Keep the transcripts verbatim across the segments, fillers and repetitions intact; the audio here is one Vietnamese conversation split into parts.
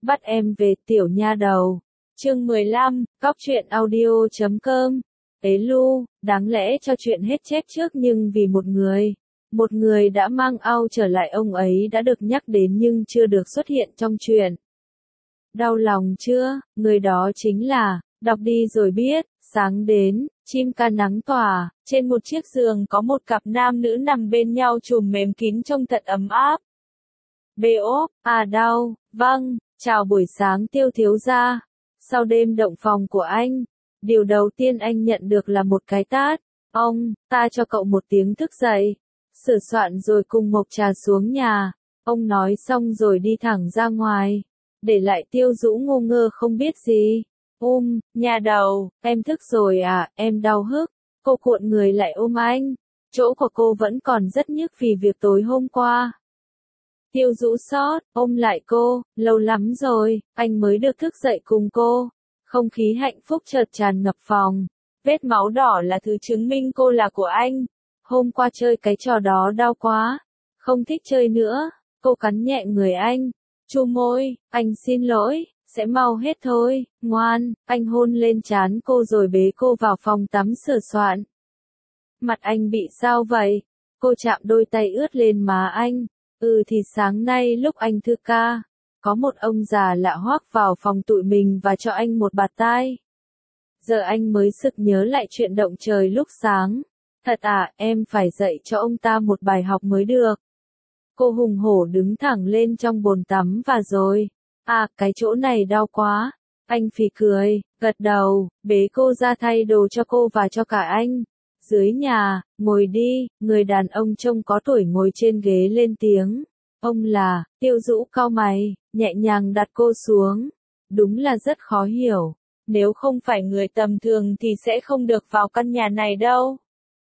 Bắt em về tiểu nha đầu. Chương mười lăm, Cóc truyện audio chấm com. Ế Lu, đáng lẽ cho chuyện hết chép trước nhưng vì một người, một người đã mang ao trở lại ông ấy đã được nhắc đến nhưng chưa được xuất hiện trong truyện. Đau lòng chưa, người đó chính là, đọc đi rồi biết, sáng đến, chim ca nắng tỏa, trên một chiếc giường có một cặp nam nữ nằm bên nhau chùm mềm kín trông thật ấm áp. Bê ốp, à đau, vâng, chào buổi sáng Tiêu thiếu gia. Sau đêm động phòng của anh, điều đầu tiên anh nhận được là một cái tát. Ông, ta cho cậu một tiếng thức dậy. Sửa soạn rồi cùng Mộc Trà xuống nhà. Ông nói xong rồi đi thẳng ra ngoài. Để lại Tiêu Dũ ngu ngơ không biết gì. Ôm, nhà đầu, em thức rồi à, em đau hức. Cô cuộn người lại ôm anh. Chỗ của cô vẫn còn rất nhức vì việc tối hôm qua. Tiêu Dũ xót, ôm lại cô, lâu lắm rồi, anh mới được thức dậy cùng cô. Không khí hạnh phúc chợt tràn ngập phòng. Vết máu đỏ là thứ chứng minh cô là của anh. Hôm qua chơi cái trò đó đau quá. Không thích chơi nữa. Cô cắn nhẹ người anh. Chu môi, anh xin lỗi, sẽ mau hết thôi, ngoan. Anh hôn lên trán cô rồi bế cô vào phòng tắm sửa soạn. Mặt anh bị sao vậy? Cô chạm đôi tay ướt lên má anh. Ừ thì sáng nay lúc anh thư ca, có một ông già lạ hoắc vào phòng tụi mình và cho anh một bạt tai. Giờ anh mới sực nhớ lại chuyện động trời lúc sáng. Thật à, em phải dạy cho ông ta một bài học mới được. Cô hùng hổ đứng thẳng lên trong bồn tắm và rồi. À, cái chỗ này đau quá. Anh phì cười, gật đầu, bế cô ra thay đồ cho cô và cho cả anh. Dưới nhà, ngồi đi, người đàn ông trông có tuổi ngồi trên ghế lên tiếng. Ông là, Tiêu Dũ cau mày, nhẹ nhàng đặt cô xuống. Đúng là rất khó hiểu. Nếu không phải người tầm thường thì sẽ không được vào căn nhà này đâu.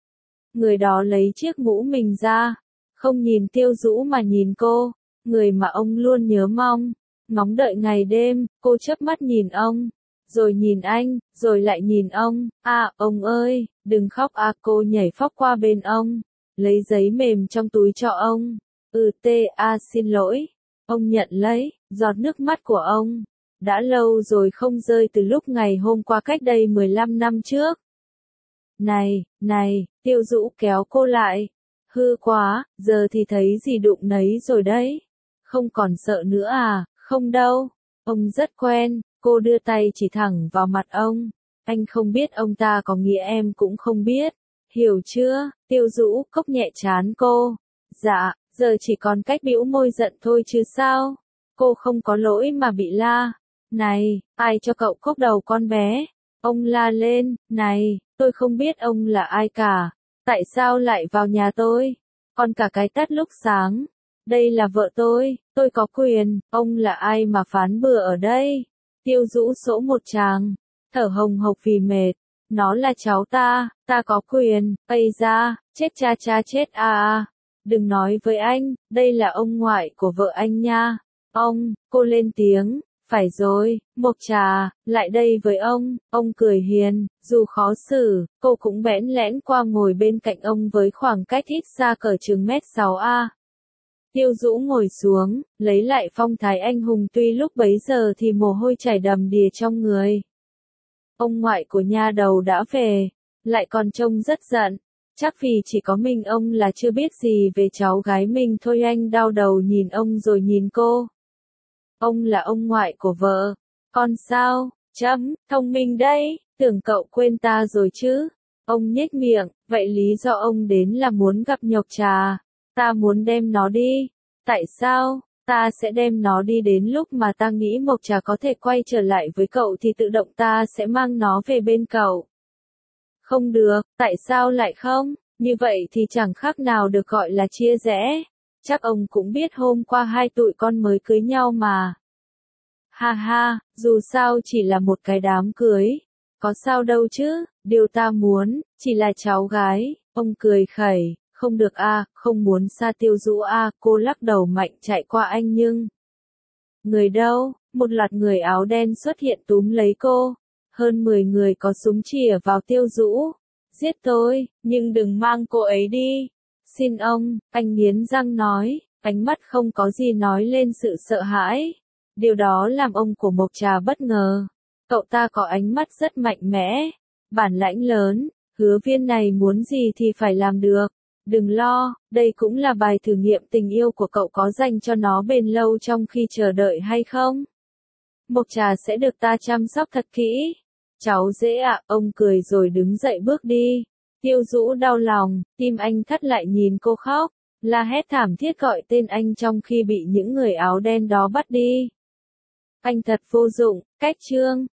Người đó lấy chiếc mũ mình ra. Không nhìn Tiêu Dũ mà nhìn cô. Người mà ông luôn nhớ mong. Ngóng đợi ngày đêm, cô chớp mắt nhìn ông. Rồi nhìn anh, rồi lại nhìn ông. À, ông ơi, đừng khóc à, cô nhảy phóc qua bên ông. Lấy giấy mềm trong túi cho ông. Ừ tê à xin lỗi. Ông nhận lấy, giọt nước mắt của ông. Đã lâu rồi không rơi từ lúc ngày hôm qua cách đây mười lăm năm trước. Này, này, Tiêu Dũ kéo cô lại. Hư quá, giờ thì thấy gì đụng nấy rồi đấy. Không còn sợ nữa à, không đâu. Ông rất quen. Cô đưa tay chỉ thẳng vào mặt ông. Anh không biết ông ta có nghĩa em cũng không biết. Hiểu chưa? Tiêu Dũ cốc nhẹ trán cô. Dạ, giờ chỉ còn cách bĩu môi giận thôi chứ sao? Cô không có lỗi mà bị la. Này, ai cho cậu cốc đầu con bé? Ông la lên, này, tôi không biết ông là ai cả. Tại sao lại vào nhà tôi? Còn cả cái tát lúc sáng. Đây là vợ tôi, tôi có quyền, ông là ai mà phán bừa ở đây? Tiêu Dũ sỗ một tràng, thở hồng hộc vì mệt. Nó là cháu ta, ta có quyền, ây da, chết cha cha chết à à. Đừng nói với anh, đây là ông ngoại của vợ anh nha. Ông, cô lên tiếng, phải rồi, Mộc Trà, lại đây với ông. Ông cười hiền, dù khó xử, cô cũng bẽn lẽn qua ngồi bên cạnh ông với khoảng cách ít xa cỡ chừng mét sáu a. Tiêu Dũ ngồi xuống, lấy lại phong thái anh hùng tuy lúc bấy giờ thì mồ hôi chảy đầm đìa trong người. Ông ngoại của nha đầu đã về, lại còn trông rất giận, chắc vì chỉ có mình ông là chưa biết gì về cháu gái mình thôi. Anh đau đầu nhìn ông rồi nhìn cô. Ông là ông ngoại của vợ, con sao, chấm, thông minh đấy, tưởng cậu quên ta rồi chứ. Ông nhếch miệng, vậy lý do ông đến là muốn gặp Nhộc Trà. Ta muốn đem nó đi. Tại sao? Ta sẽ đem nó đi đến lúc mà ta nghĩ Mộc Trà có thể quay trở lại với cậu thì tự động ta sẽ mang nó về bên cậu. Không được, tại sao lại không? Như vậy thì chẳng khác nào được gọi là chia rẽ. Chắc ông cũng biết hôm qua hai tụi con mới cưới nhau mà. Ha ha, dù sao chỉ là một cái đám cưới. Có sao đâu chứ, điều ta muốn, chỉ là cháu gái. Ông cười khẩy. Không được a, à, không muốn xa Tiêu Dũ a, à, cô lắc đầu mạnh chạy qua anh nhưng. Người đâu? Một loạt người áo đen xuất hiện túm lấy cô. Hơn mười người có súng chĩa vào Tiêu Dũ. Giết tôi, nhưng đừng mang cô ấy đi. Xin ông, anh nghiến răng nói, ánh mắt không có gì nói lên sự sợ hãi. Điều đó làm ông của Mộc Trà bất ngờ. Cậu ta có ánh mắt rất mạnh mẽ, bản lãnh lớn, Hứa Viên này muốn gì thì phải làm được. Đừng lo, đây cũng là bài thử nghiệm tình yêu của cậu có dành cho nó bền lâu trong khi chờ đợi hay không. Mộc Trà sẽ được ta chăm sóc thật kỹ. Cháu dễ ạ, ông cười rồi đứng dậy bước đi. Tiêu Dũ đau lòng, tim anh thắt lại nhìn cô khóc, la hét thảm thiết gọi tên anh trong khi bị những người áo đen đó bắt đi. Anh thật vô dụng, cách chương.